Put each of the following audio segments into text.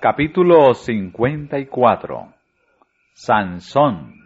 Capítulo 54. Sansón.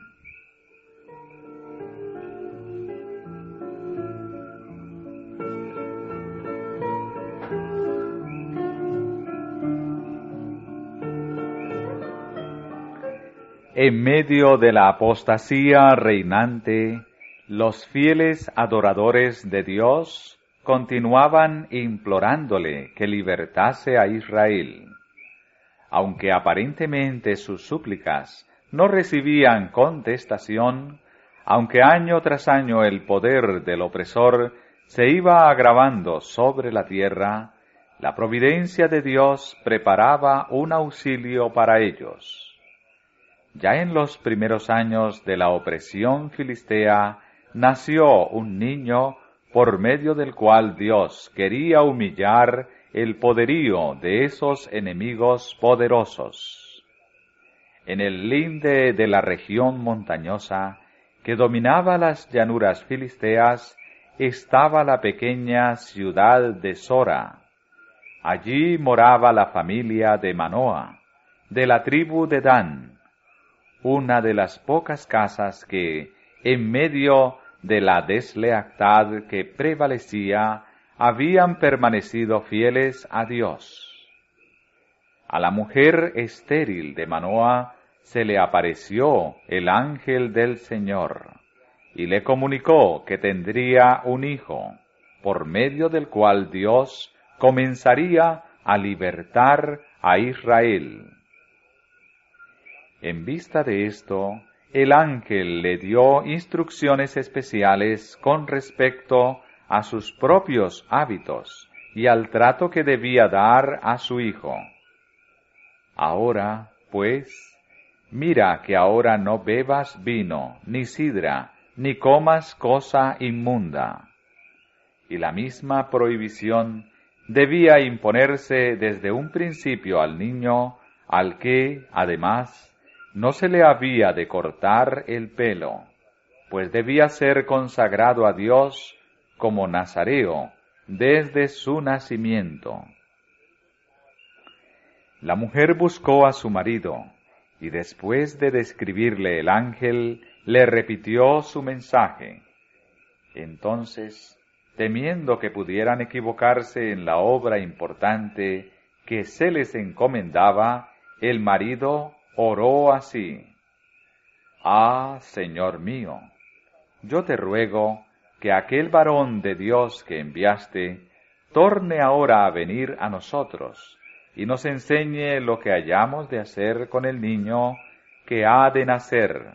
En medio de la apostasía reinante, los fieles adoradores de Dios continuaban implorándole que libertase a Israel. Aunque aparentemente sus súplicas no recibían contestación, aunque año tras año el poder del opresor se iba agravando sobre la tierra, la providencia de Dios preparaba un auxilio para ellos. Ya en los primeros años de la opresión filistea, nació un niño por medio del cual Dios quería humillar el poderío de esos enemigos poderosos. En el linde de la región montañosa que dominaba las llanuras filisteas estaba la pequeña ciudad de Sora. Allí moraba la familia de Manoa, de la tribu de Dan, una de las pocas casas que, en medio de la deslealtad que prevalecía, habían permanecido fieles a Dios. A la mujer estéril de Manoa se le apareció el ángel del Señor, y le comunicó que tendría un hijo, por medio del cual Dios comenzaría a libertar a Israel. En vista de esto, el ángel le dio instrucciones especiales con respecto a sus propios hábitos y al trato que debía dar a su hijo. Ahora, pues, mira que ahora no bebas vino, ni sidra, ni comas cosa inmunda. Y la misma prohibición debía imponerse desde un principio al niño, al que, además, no se le había de cortar el pelo, pues debía ser consagrado a Dios como nazareo desde su nacimiento. La mujer buscó a su marido, y después de describirle el ángel, le repitió su mensaje. Entonces, temiendo que pudieran equivocarse en la obra importante que se les encomendaba, el marido oró así: «Ah, Señor mío, yo te ruego que aquel varón de Dios que enviaste torne ahora a venir a nosotros y nos enseñe lo que hayamos de hacer con el niño que ha de nacer».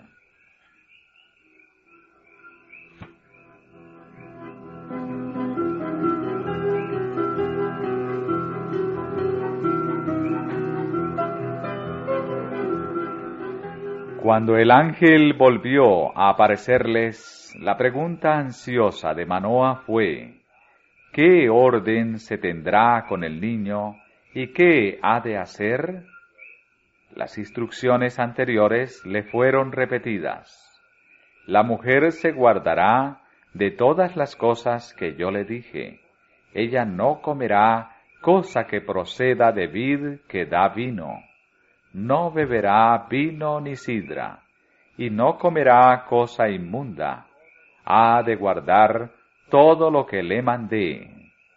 Cuando el ángel volvió a aparecerles, la pregunta ansiosa de Manoa fue: ¿qué orden se tendrá con el niño y qué ha de hacer? Las instrucciones anteriores le fueron repetidas. La mujer se guardará de todas las cosas que yo le dije. Ella no comerá cosa que proceda de vid que da vino. No beberá vino ni sidra, y no comerá cosa inmunda. Ha de guardar todo lo que le mandé.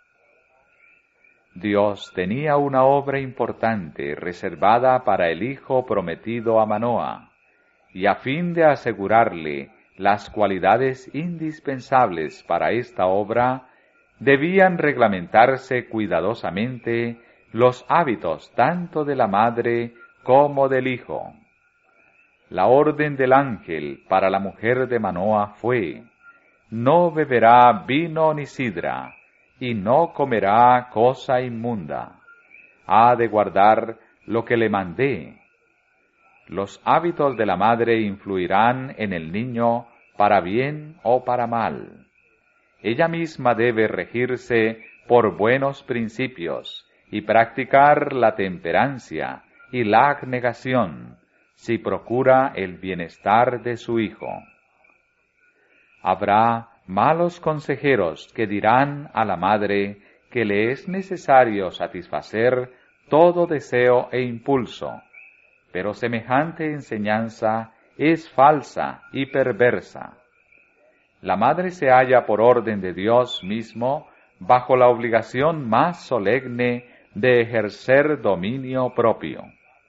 Dios tenía una obra importante reservada para el hijo prometido a Manoa, y a fin de asegurarle las cualidades indispensables para esta obra, debían reglamentarse cuidadosamente los hábitos tanto de la madre como del hijo. La orden del ángel para la mujer de Manoa fue: no beberá vino ni sidra, y no comerá cosa inmunda. Ha de guardar lo que le mandé. Los hábitos de la madre influirán en el niño para bien o para mal. Ella misma debe regirse por buenos principios y practicar la temperancia y la abnegación, si procura el bienestar de su hijo. Habrá malos consejeros que dirán a la madre que le es necesario satisfacer todo deseo e impulso, pero semejante enseñanza es falsa y perversa. La madre se halla por orden de Dios mismo bajo la obligación más solemne de ejercer dominio propio.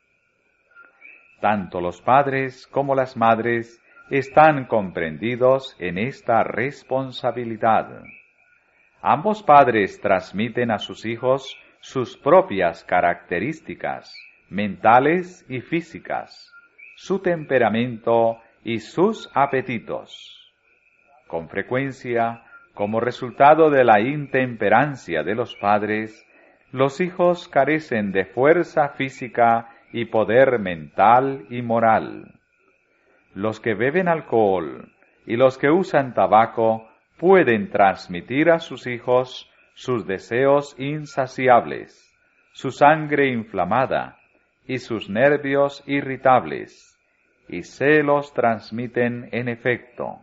Tanto los padres como las madres están comprendidos en esta responsabilidad. Ambos padres transmiten a sus hijos sus propias características mentales y físicas, su temperamento y sus apetitos. Con frecuencia, como resultado de la intemperancia de los padres, los hijos carecen de fuerza física y poder mental y moral. Los que beben alcohol y los que usan tabaco pueden transmitir a sus hijos sus deseos insaciables, su sangre inflamada y sus nervios irritables, y se los transmiten en efecto.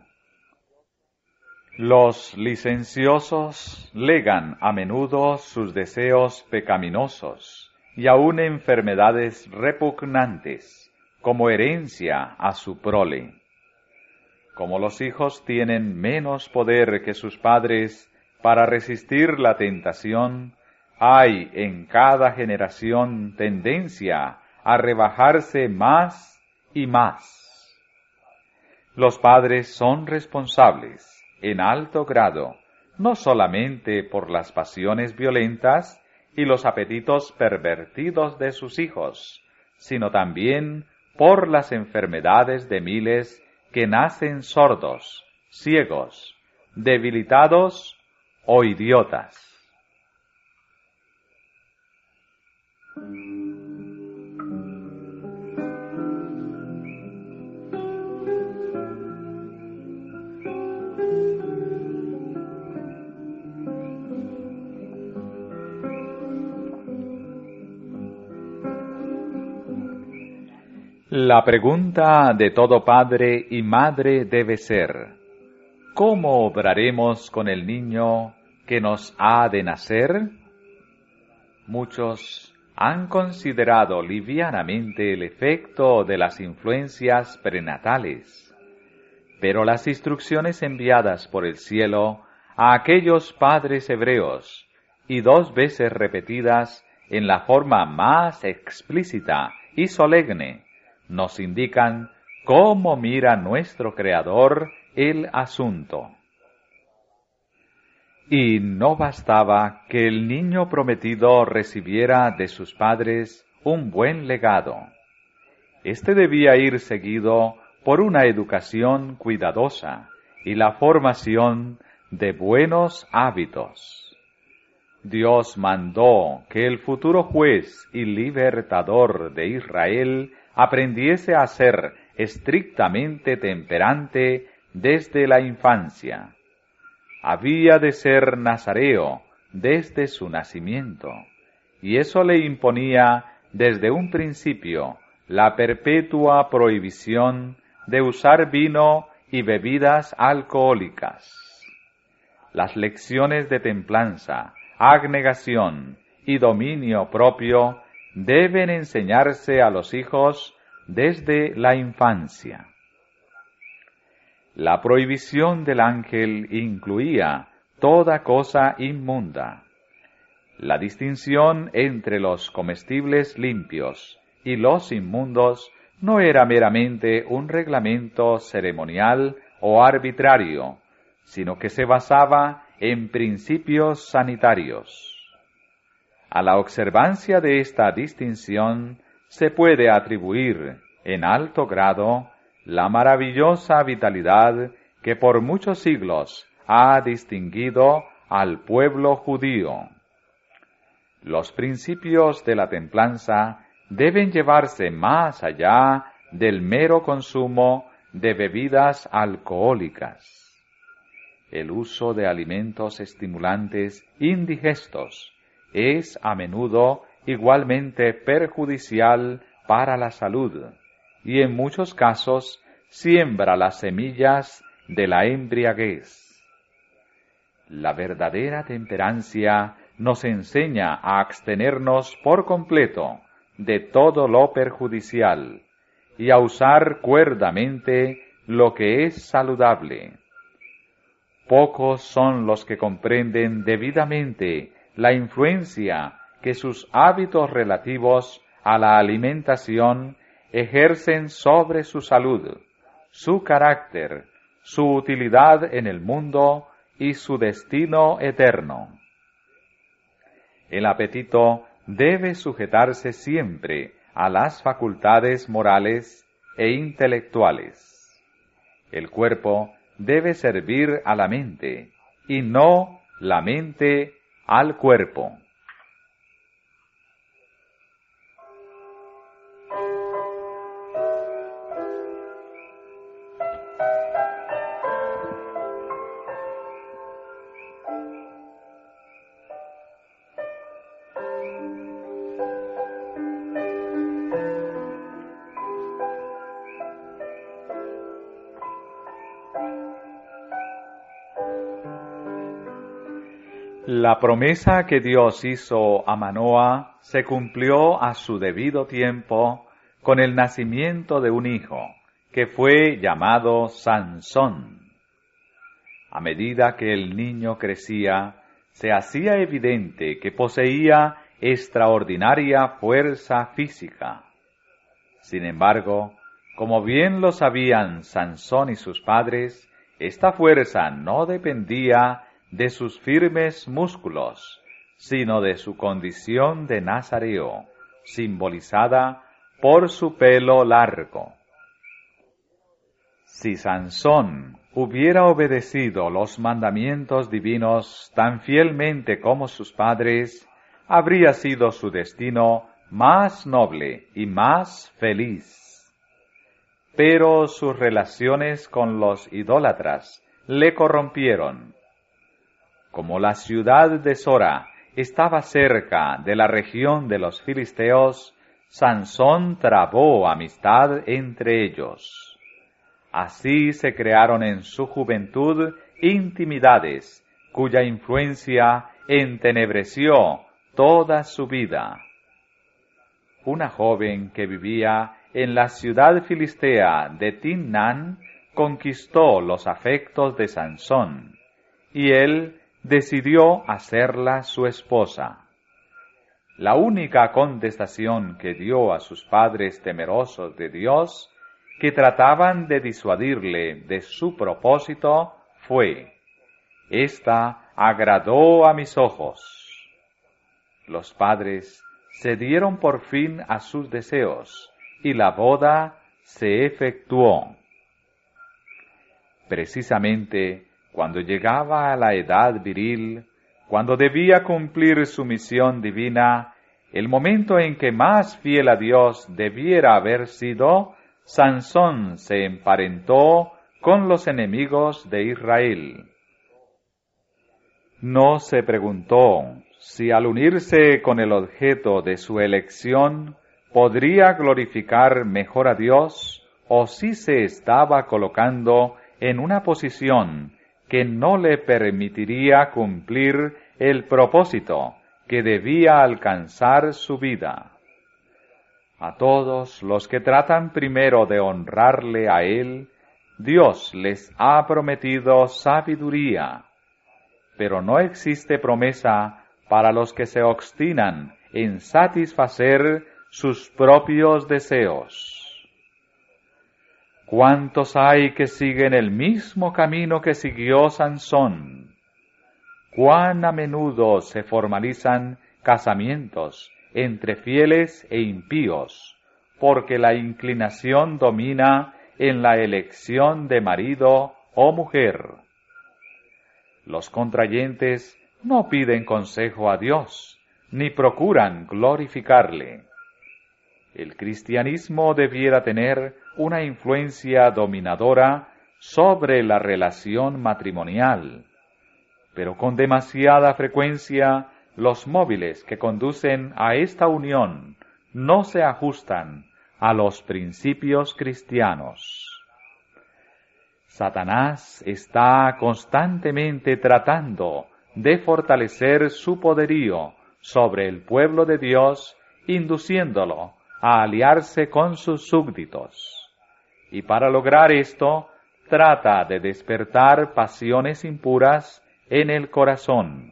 Los licenciosos legan a menudo sus deseos pecaminosos y aun enfermedades repugnantes como herencia a su prole. Como los hijos tienen menos poder que sus padres para resistir la tentación, hay en cada generación tendencia a rebajarse más y más. Los padres son responsables en alto grado, no solamente por las pasiones violentas y los apetitos pervertidos de sus hijos, sino también por las enfermedades de miles que nacen sordos, ciegos, debilitados o idiotas. La pregunta de todo padre y madre debe ser: ¿cómo obraremos con el niño que nos ha de nacer? Muchos han considerado livianamente el efecto de las influencias prenatales, pero las instrucciones enviadas por el cielo a aquellos padres hebreos y 2 veces repetidas en la forma más explícita y solemne nos indican cómo mira nuestro Creador el asunto. Y no bastaba que el niño prometido recibiera de sus padres un buen legado. Este debía ir seguido por una educación cuidadosa y la formación de buenos hábitos. Dios mandó que el futuro juez y libertador de Israel aprendiese a ser estrictamente temperante desde la infancia. Había de ser nazareo desde su nacimiento, y eso le imponía desde un principio la perpetua prohibición de usar vino y bebidas alcohólicas. Las lecciones de templanza, abnegación y dominio propio deben enseñarse a los hijos desde la infancia. La prohibición del ángel incluía toda cosa inmunda. La distinción entre los comestibles limpios y los inmundos no era meramente un reglamento ceremonial o arbitrario, sino que se basaba en principios sanitarios. A la observancia de esta distinción se puede atribuir en alto grado la maravillosa vitalidad que por muchos siglos ha distinguido al pueblo judío. Los principios de la templanza deben llevarse más allá del mero consumo de bebidas alcohólicas. El uso de alimentos estimulantes indigestos es a menudo igualmente perjudicial para la salud y en muchos casos siembra las semillas de la embriaguez. La verdadera temperancia nos enseña a abstenernos por completo de todo lo perjudicial y a usar cuerdamente lo que es saludable. Pocos son los que comprenden debidamente la influencia que sus hábitos relativos a la alimentación ejercen sobre su salud, su carácter, su utilidad en el mundo y su destino eterno. El apetito debe sujetarse siempre a las facultades morales e intelectuales. El cuerpo debe servir a la mente y no la mente al cuerpo. La promesa que Dios hizo a Manoa se cumplió a su debido tiempo con el nacimiento de un hijo, que fue llamado Sansón. A medida que el niño crecía, se hacía evidente que poseía extraordinaria fuerza física. Sin embargo, como bien lo sabían Sansón y sus padres, esta fuerza no dependía de sus firmes músculos, sino de su condición de nazareo, simbolizada por su pelo largo. Si Sansón hubiera obedecido los mandamientos divinos tan fielmente como sus padres, habría sido su destino más noble y más feliz. Pero sus relaciones con los idólatras le corrompieron. Como la ciudad de Sora estaba cerca de la región de los filisteos, Sansón trabó amistad entre ellos. Así se crearon en su juventud intimidades, cuya influencia entenebreció toda su vida. Una joven que vivía en la ciudad filistea de Timnán conquistó los afectos de Sansón, y él decidió hacerla su esposa. La única contestación que dio a sus padres temerosos de Dios, que trataban de disuadirle de su propósito, fue: «Esta agradó a mis ojos». Los padres cedieron por fin a sus deseos, y la boda se efectuó. Precisamente cuando llegaba a la edad viril, cuando debía cumplir su misión divina, el momento en que más fiel a Dios debiera haber sido, Sansón se emparentó con los enemigos de Israel. No se preguntó si al unirse con el objeto de su elección podría glorificar mejor a Dios, o si se estaba colocando en una posición que no le permitiría cumplir el propósito que debía alcanzar su vida. A todos los que tratan primero de honrarle a Él, Dios les ha prometido sabiduría, pero no existe promesa para los que se obstinan en satisfacer sus propios deseos. ¿Cuántos hay que siguen el mismo camino que siguió Sansón? ¿Cuán a menudo se formalizan casamientos entre fieles e impíos, porque la inclinación domina en la elección de marido o mujer? Los contrayentes no piden consejo a Dios, ni procuran glorificarle. El cristianismo debiera tener una influencia dominadora sobre la relación matrimonial, pero con demasiada frecuencia los móviles que conducen a esta unión no se ajustan a los principios cristianos. Satanás está constantemente tratando de fortalecer su poderío sobre el pueblo de Dios, induciéndolo a aliarse con sus súbditos. Y para lograr esto, trata de despertar pasiones impuras en el corazón.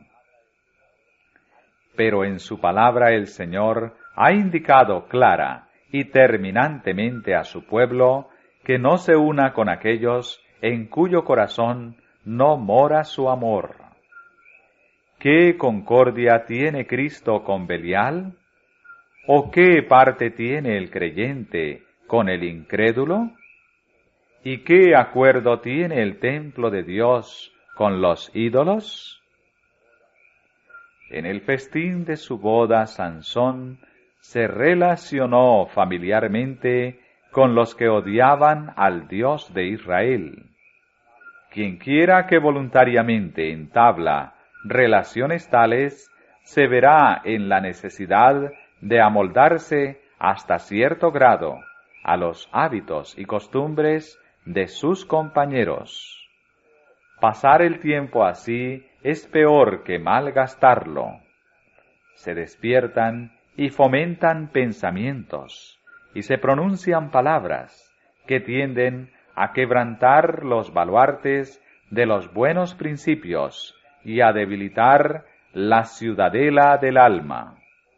Pero en su palabra el Señor ha indicado clara y terminantemente a su pueblo que no se una con aquellos en cuyo corazón no mora su amor. ¿Qué concordia tiene Cristo con Belial? ¿O qué parte tiene el creyente con el incrédulo? ¿Y qué acuerdo tiene el templo de Dios con los ídolos? En el festín de su boda, Sansón se relacionó familiarmente con los que odiaban al Dios de Israel. Quienquiera que voluntariamente entabla relaciones tales, se verá en la necesidad de amoldarse hasta cierto grado a los hábitos y costumbres de sus compañeros. Pasar el tiempo así es peor que malgastarlo. Se despiertan y fomentan pensamientos, y se pronuncian palabras que tienden a quebrantar los baluartes de los buenos principios y a debilitar la ciudadela del alma.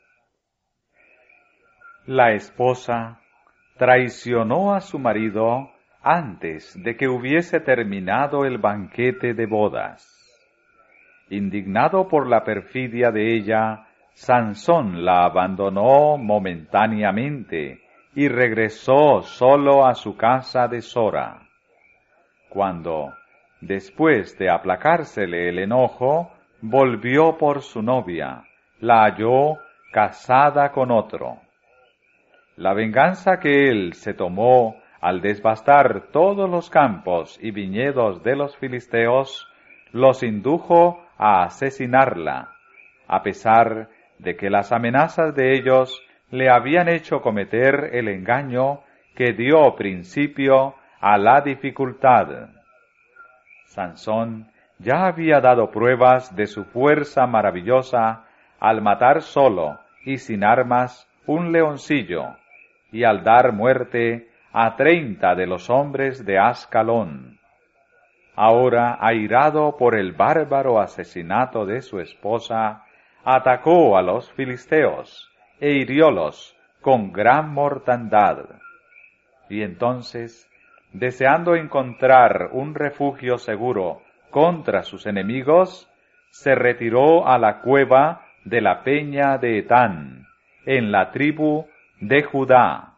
La esposa traicionó a su marido antes de que hubiese terminado el banquete de bodas. Indignado por la perfidia de ella, Sansón la abandonó momentáneamente y regresó solo a su casa de Sora. Cuando, después de aplacársele el enojo, volvió por su novia, la halló casada con otro. La venganza que él se tomó al devastar todos los campos y viñedos de los filisteos, los indujo a asesinarla, a pesar de que las amenazas de ellos le habían hecho cometer el engaño que dio principio a la dificultad. Sansón ya había dado pruebas de su fuerza maravillosa al matar solo y sin armas un leoncillo, y al dar muerte a 30 de los hombres de Ascalón. Ahora, airado por el bárbaro asesinato de su esposa, atacó a los filisteos e hiriólos con gran mortandad. Y entonces, deseando encontrar un refugio seguro contra sus enemigos, se retiró a la cueva de la peña de Etán, en la tribu de Judá.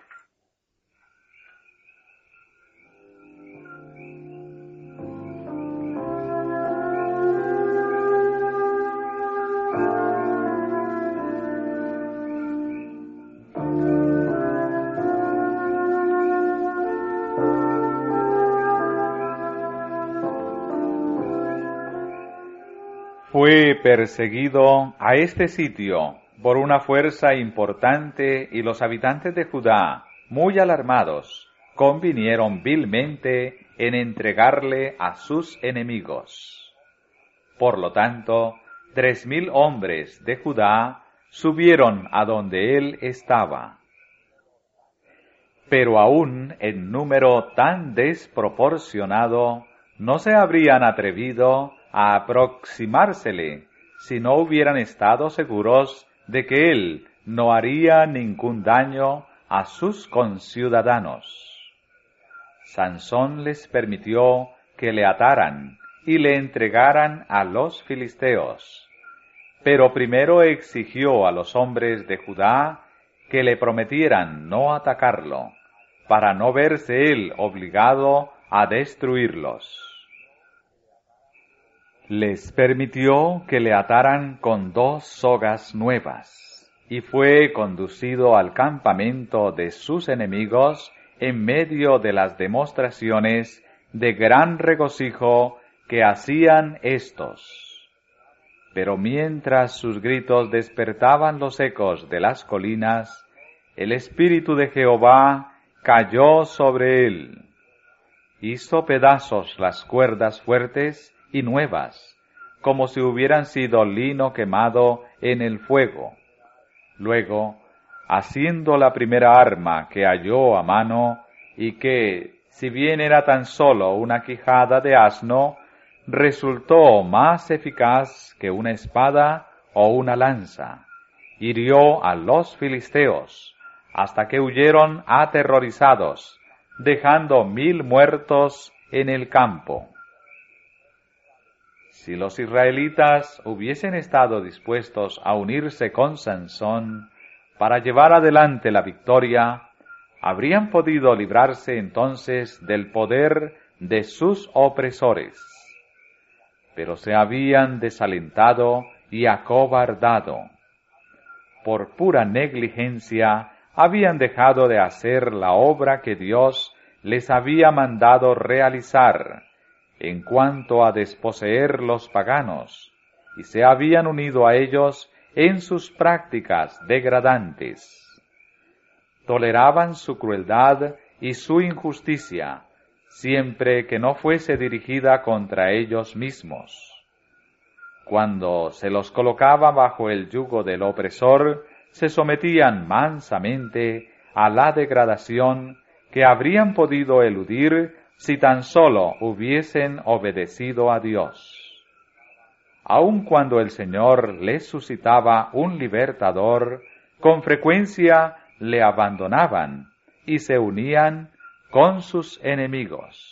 Fue perseguido a este sitio por una fuerza importante y los habitantes de Judá, muy alarmados, convinieron vilmente en entregarle a sus enemigos. Por lo tanto, 3,000 hombres de Judá subieron a donde él estaba. Pero aún en número tan desproporcionado, no se habrían atrevido a aproximársele si no hubieran estado seguros de que él no haría ningún daño a sus conciudadanos. Sansón les permitió que le ataran y le entregaran a los filisteos, pero primero exigió a los hombres de Judá que le prometieran no atacarlo, para no verse él obligado a destruirlos. Les permitió que le ataran con 2 sogas nuevas, y fue conducido al campamento de sus enemigos en medio de las demostraciones de gran regocijo que hacían éstos. Pero mientras sus gritos despertaban los ecos de las colinas, el Espíritu de Jehová cayó sobre él. Hizo pedazos las cuerdas fuertes y nuevas, como si hubieran sido lino quemado en el fuego. Luego, haciendo la primera arma que halló a mano, y que, si bien era tan solo una quijada de asno, resultó más eficaz que una espada o una lanza, hirió a los filisteos, hasta que huyeron aterrorizados, dejando 1000 muertos en el campo. Si los israelitas hubiesen estado dispuestos a unirse con Sansón para llevar adelante la victoria, habrían podido librarse entonces del poder de sus opresores. Pero se habían desalentado y acobardado. Por pura negligencia habían dejado de hacer la obra que Dios les había mandado realizar en cuanto a desposeer los paganos, y se habían unido a ellos en sus prácticas degradantes. Toleraban su crueldad y su injusticia, siempre que no fuese dirigida contra ellos mismos. Cuando se los colocaba bajo el yugo del opresor, se sometían mansamente a la degradación que habrían podido eludir si tan solo hubiesen obedecido a Dios. Aun cuando el Señor les suscitaba un libertador, con frecuencia le abandonaban y se unían con sus enemigos.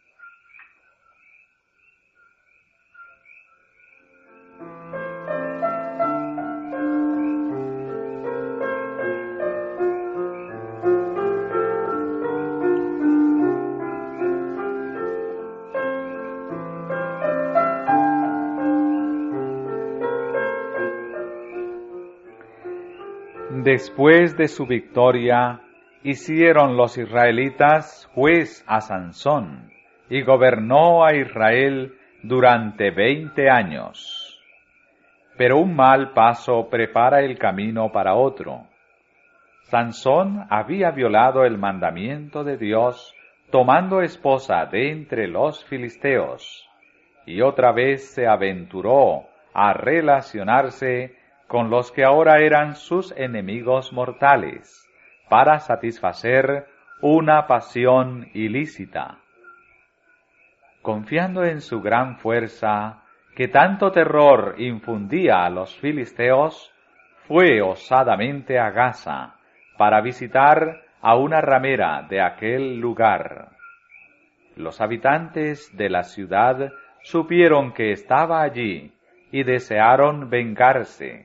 Después de su victoria, hicieron los israelitas juez a Sansón, y gobernó a Israel durante 20 años. Pero un mal paso prepara el camino para otro. Sansón había violado el mandamiento de Dios, tomando esposa de entre los filisteos, y otra vez se aventuró a relacionarse con los que ahora eran sus enemigos mortales, para satisfacer una pasión ilícita. Confiando en su gran fuerza, que tanto terror infundía a los filisteos, fue osadamente a Gaza, para visitar a una ramera de aquel lugar. Los habitantes de la ciudad supieron que estaba allí, y desearon vengarse.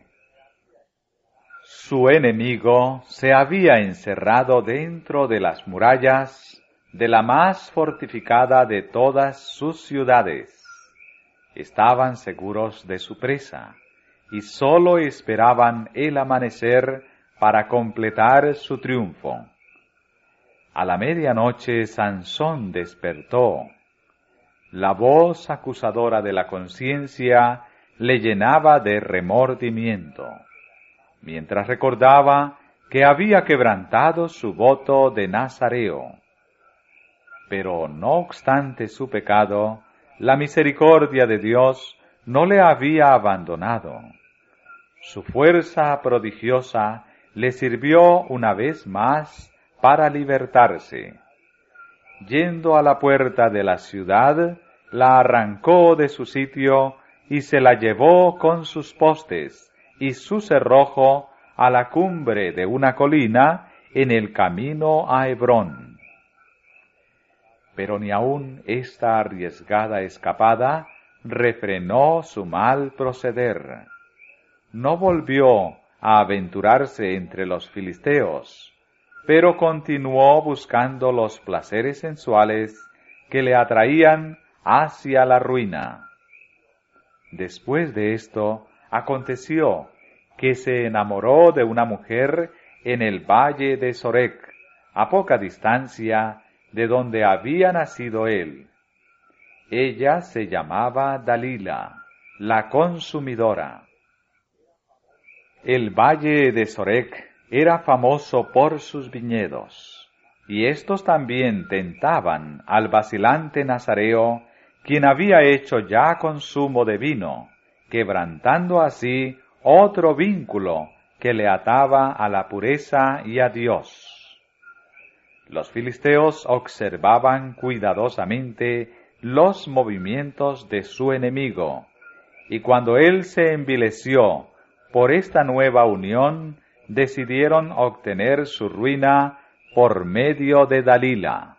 Su enemigo se había encerrado dentro de las murallas de la más fortificada de todas sus ciudades. Estaban seguros de su presa, y sólo esperaban el amanecer para completar su triunfo. A la medianoche Sansón despertó. La voz acusadora de la conciencia le llenaba de remordimiento, mientras recordaba que había quebrantado su voto de nazareo. Pero no obstante su pecado, la misericordia de Dios no le había abandonado. Su fuerza prodigiosa le sirvió una vez más para libertarse. Yendo a la puerta de la ciudad, la arrancó de su sitio y se la llevó con sus postes y su cerrojo a la cumbre de una colina en el camino a Hebrón. Pero ni aun esta arriesgada escapada refrenó su mal proceder. No volvió a aventurarse entre los filisteos, pero continuó buscando los placeres sensuales que le atraían hacia la ruina. Después de esto, aconteció que se enamoró de una mujer en el valle de Sorek, a poca distancia de donde había nacido él. Ella se llamaba Dalila, la consumidora. El valle de Sorek era famoso por sus viñedos, y éstos también tentaban al vacilante nazareo, quien había hecho ya consumo de vino, quebrantando así otro vínculo que le ataba a la pureza y a Dios. Los filisteos observaban cuidadosamente los movimientos de su enemigo, y cuando él se envileció por esta nueva unión, decidieron obtener su ruina por medio de Dalila.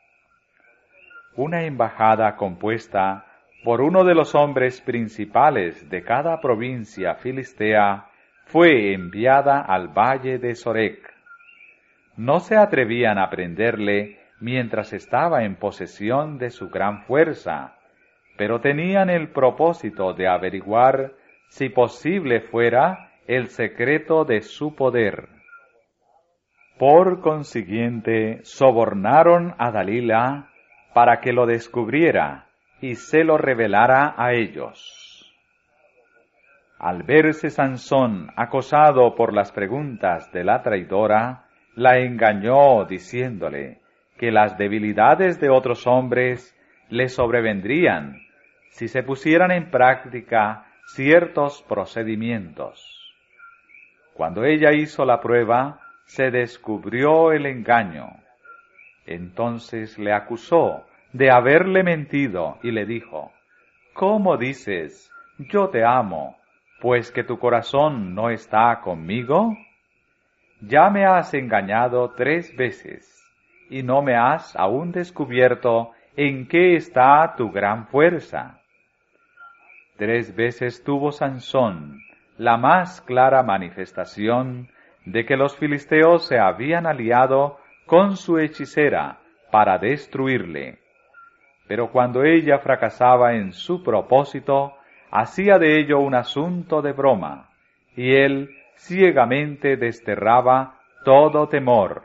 Una embajada compuesta por uno de los hombres principales de cada provincia filistea fue enviada al valle de Sorek. No se atrevían a prenderle mientras estaba en posesión de su gran fuerza, pero tenían el propósito de averiguar si posible fuera el secreto de su poder. Por consiguiente, sobornaron a Dalila para que lo descubriera y se lo revelara a ellos. Al verse Sansón acosado por las preguntas de la traidora, la engañó diciéndole que las debilidades de otros hombres le sobrevendrían si se pusieran en práctica ciertos procedimientos. Cuando ella hizo la prueba, se descubrió el engaño. Entonces le acusó de haberle mentido y le dijo: ¿Cómo dices, yo te amo, pues que tu corazón no está conmigo? Ya me has engañado 3 veces, y no me has aún descubierto en qué está tu gran fuerza. 3 veces tuvo Sansón la más clara manifestación de que los filisteos se habían aliado con su hechicera para destruirle. Pero cuando ella fracasaba en su propósito, hacía de ello un asunto de broma, y él ciegamente desterraba todo temor.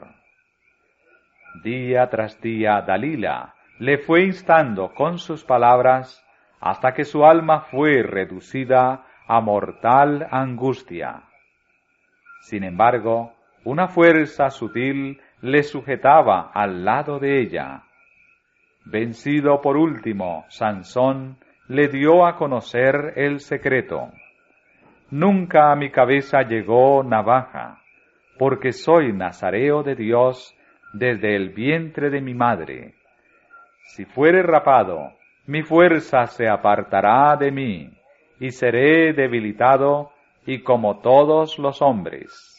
Día tras día Dalila le fue instando con sus palabras hasta que su alma fue reducida a mortal angustia. Sin embargo, una fuerza sutil le sujetaba al lado de ella. Vencido por último, Sansón le dio a conocer el secreto. Nunca a mi cabeza llegó navaja, porque soy nazareo de Dios desde el vientre de mi madre. Si fuere rapado, mi fuerza se apartará de mí, y seré debilitado y como todos los hombres.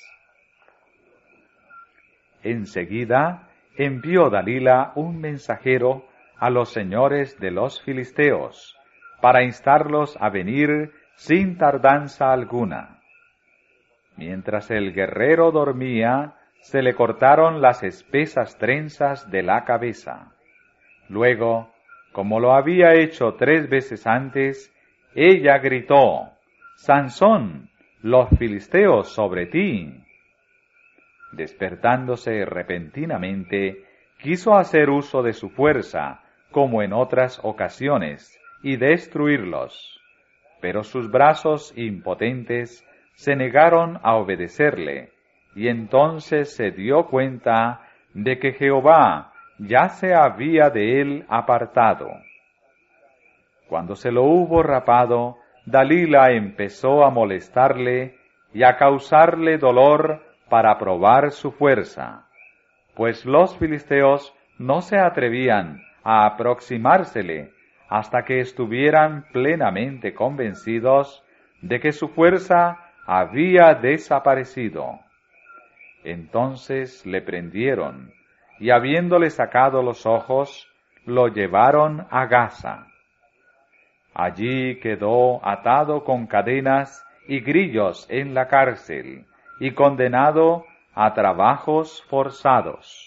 Enseguida envió Dalila un mensajero a los señores de los filisteos, para instarlos a venir sin tardanza alguna. Mientras el guerrero dormía, se le cortaron las espesas trenzas de la cabeza. Luego, como lo había hecho 3 veces antes, ella gritó: «Sansón, los filisteos sobre ti». Despertándose repentinamente, quiso hacer uso de su fuerza, como en otras ocasiones, y destruirlos. Pero sus brazos impotentes se negaron a obedecerle, y entonces se dio cuenta de que Jehová ya se había de él apartado. Cuando se lo hubo rapado, Dalila empezó a molestarle y a causarle dolor para probar su fuerza, pues los filisteos no se atrevían a aproximársele hasta que estuvieran plenamente convencidos de que su fuerza había desaparecido. Entonces le prendieron, y habiéndole sacado los ojos, lo llevaron a Gaza. Allí quedó atado con cadenas y grillos en la cárcel, y condenado a trabajos forzados.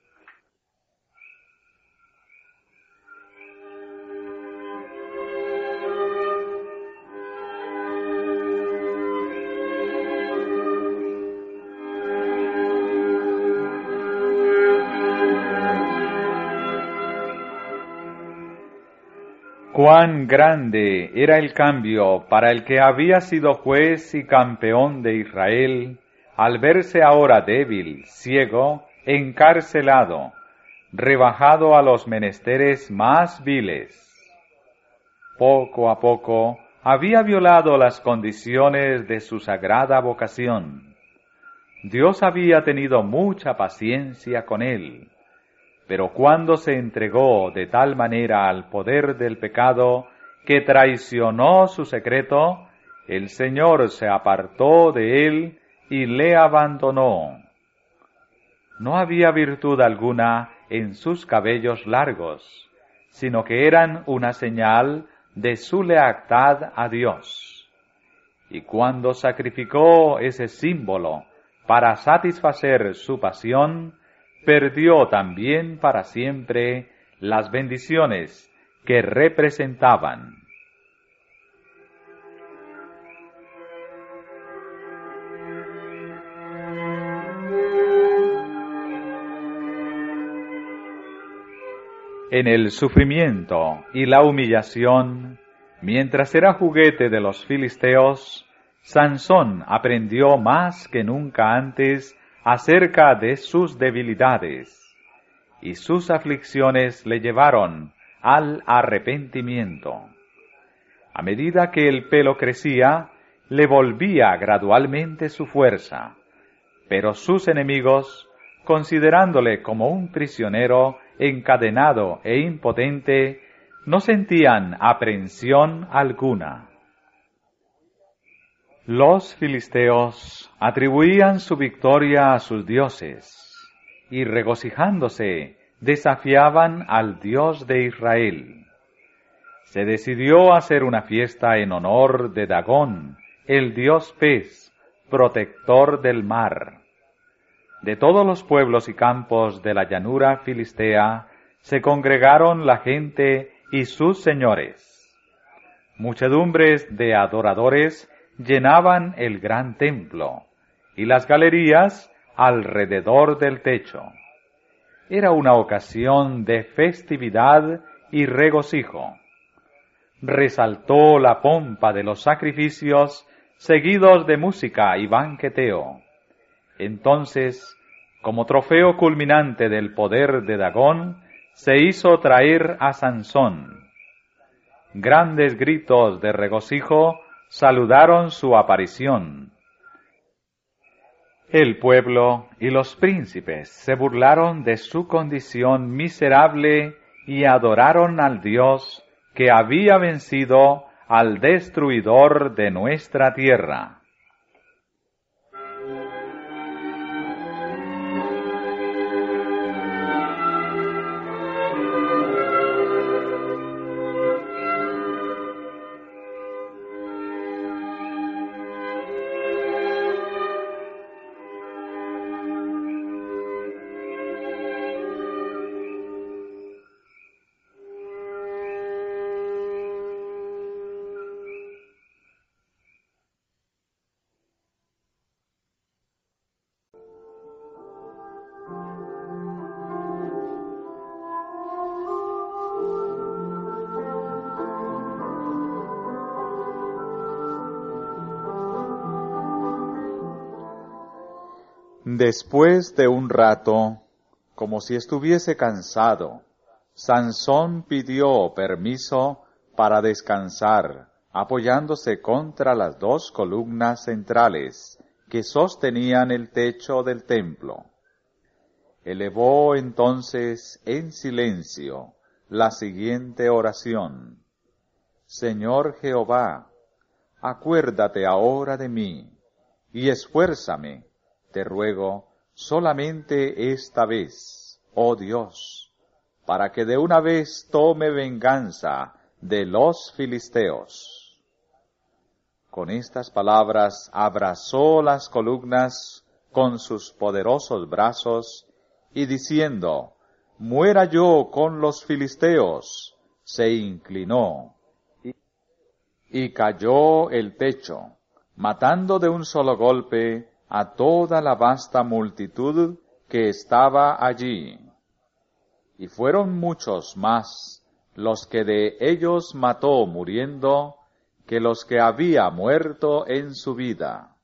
Cuán grande era el cambio para el que había sido juez y campeón de Israel, al verse ahora débil, ciego, encarcelado, rebajado a los menesteres más viles. Poco a poco, había violado las condiciones de su sagrada vocación. Dios había tenido mucha paciencia con él, pero cuando se entregó de tal manera al poder del pecado que traicionó su secreto, el Señor se apartó de él y le abandonó. No había virtud alguna en sus cabellos largos, sino que eran una señal de su lealtad a Dios. Y cuando sacrificó ese símbolo para satisfacer su pasión, perdió también para siempre las bendiciones que representaban. En el sufrimiento y la humillación, mientras era juguete de los filisteos, Sansón aprendió más que nunca antes acerca de sus debilidades, y sus aflicciones le llevaron al arrepentimiento. A medida que el pelo crecía, le volvía gradualmente su fuerza, pero sus enemigos, considerándole como un prisionero encadenado e impotente, no sentían aprensión alguna. Los filisteos atribuían su victoria a sus dioses, y regocijándose, desafiaban al Dios de Israel. Se decidió hacer una fiesta en honor de Dagón, el dios pez, protector del mar. De todos los pueblos y campos de la llanura filistea se congregaron la gente y sus señores. Muchedumbres de adoradores llenaban el gran templo y las galerías alrededor del techo. Era una ocasión de festividad y regocijo. Resaltó la pompa de los sacrificios seguidos de música y banqueteo. Entonces, como trofeo culminante del poder de Dagón, se hizo traer a Sansón. Grandes gritos de regocijo saludaron su aparición. El pueblo y los príncipes se burlaron de su condición miserable y adoraron al Dios que había vencido al destruidor de nuestra tierra. Después de un rato, como si estuviese cansado, Sansón pidió permiso para descansar, apoyándose contra las dos columnas centrales que sostenían el techo del templo. Elevó entonces en silencio la siguiente oración: Señor Jehová, acuérdate ahora de mí, y esfuérzame, te ruego, solamente esta vez, oh Dios, para que de una vez tome venganza de los filisteos. Con estas palabras abrazó las columnas con sus poderosos brazos, y diciendo, muera yo con los filisteos, se inclinó, y cayó el techo, matando de un solo golpe a toda la vasta multitud que estaba allí. Y fueron muchos más los que de ellos mató muriendo, que los que había muerto en su vida.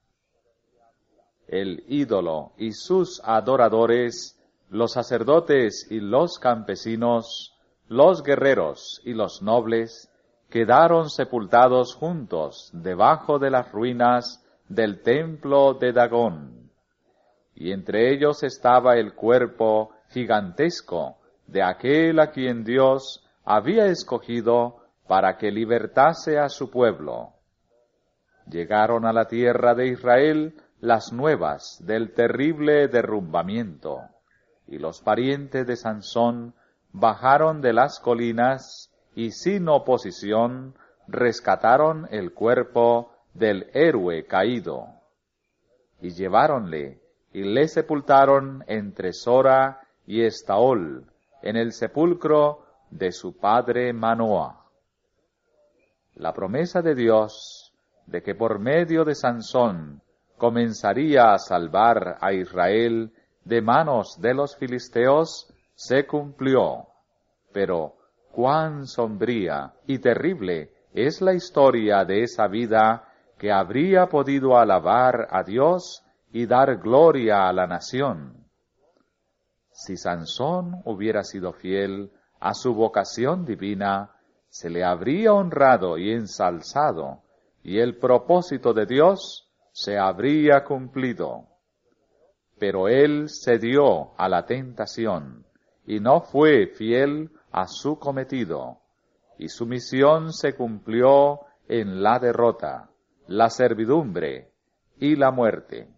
El ídolo y sus adoradores, los sacerdotes y los campesinos, los guerreros y los nobles, quedaron sepultados juntos debajo de las ruinas del templo de Dagón. Y entre ellos estaba el cuerpo gigantesco de aquel a quien Dios había escogido para que libertase a su pueblo. Llegaron a la tierra de Israel las nuevas del terrible derrumbamiento, y los parientes de Sansón bajaron de las colinas y sin oposición rescataron el cuerpo del héroe caído. Y lleváronle y le sepultaron entre Sora y Estaol, en el sepulcro de su padre Manoa. La promesa de Dios de que por medio de Sansón comenzaría a salvar a Israel de manos de los filisteos se cumplió. Pero cuán sombría y terrible es la historia de esa vida que habría podido alabar a Dios y dar gloria a la nación. Si Sansón hubiera sido fiel a su vocación divina, se le habría honrado y ensalzado, y el propósito de Dios se habría cumplido. Pero él cedió a la tentación, y no fue fiel a su cometido, y su misión se cumplió en la derrota, la servidumbre y la muerte.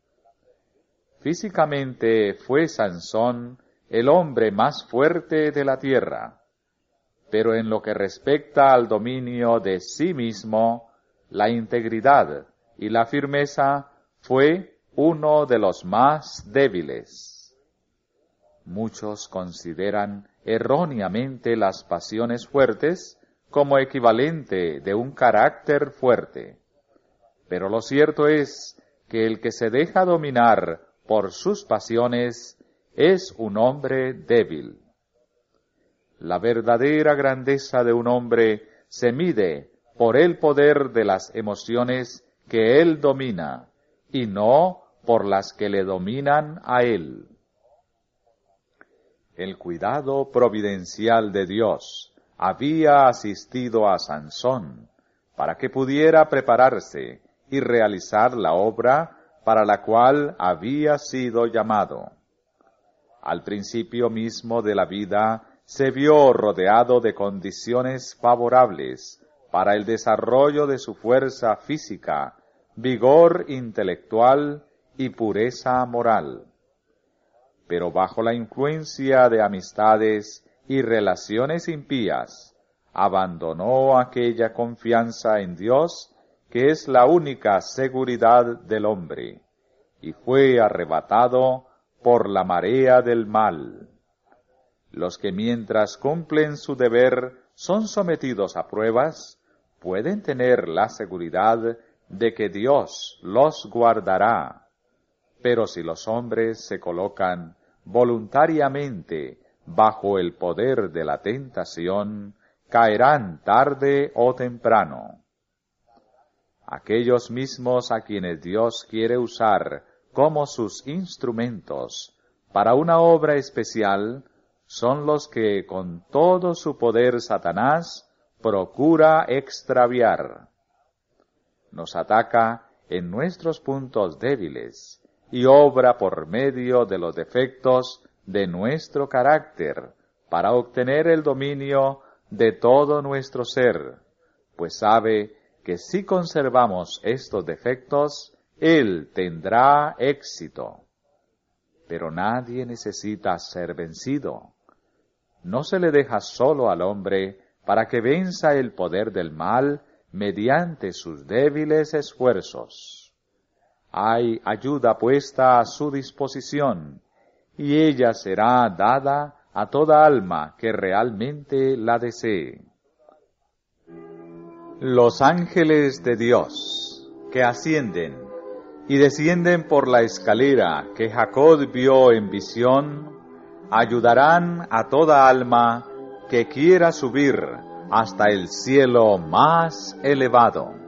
Físicamente fue Sansón el hombre más fuerte de la tierra, pero en lo que respecta al dominio de sí mismo, la integridad y la firmeza fue uno de los más débiles. Muchos consideran erróneamente las pasiones fuertes como equivalente de un carácter fuerte, pero lo cierto es que el que se deja dominar por sus pasiones es un hombre débil. La verdadera grandeza de un hombre se mide por el poder de las emociones que él domina, y no por las que le dominan a él. El cuidado providencial de Dios había asistido a Sansón para que pudiera prepararse y realizar la obra para la cual había sido llamado. Al principio mismo de la vida se vio rodeado de condiciones favorables para el desarrollo de su fuerza física, vigor intelectual y pureza moral. Pero bajo la influencia de amistades y relaciones impías, abandonó aquella confianza en Dios que es la única seguridad del hombre, y fue arrebatado por la marea del mal. Los que mientras cumplen su deber son sometidos a pruebas, pueden tener la seguridad de que Dios los guardará. Pero si los hombres se colocan voluntariamente bajo el poder de la tentación, caerán tarde o temprano. Aquellos mismos a quienes Dios quiere usar como sus instrumentos para una obra especial son los que con todo su poder Satanás procura extraviar. Nos ataca en nuestros puntos débiles y obra por medio de los defectos de nuestro carácter para obtener el dominio de todo nuestro ser, pues sabe que si conservamos estos defectos, Él tendrá éxito. Pero nadie necesita ser vencido. No se le deja solo al hombre para que venza el poder del mal mediante sus débiles esfuerzos. Hay ayuda puesta a su disposición, y ella será dada a toda alma que realmente la desee. Los ángeles de Dios, que ascienden y descienden por la escalera que Jacob vio en visión, ayudarán a toda alma que quiera subir hasta el cielo más elevado.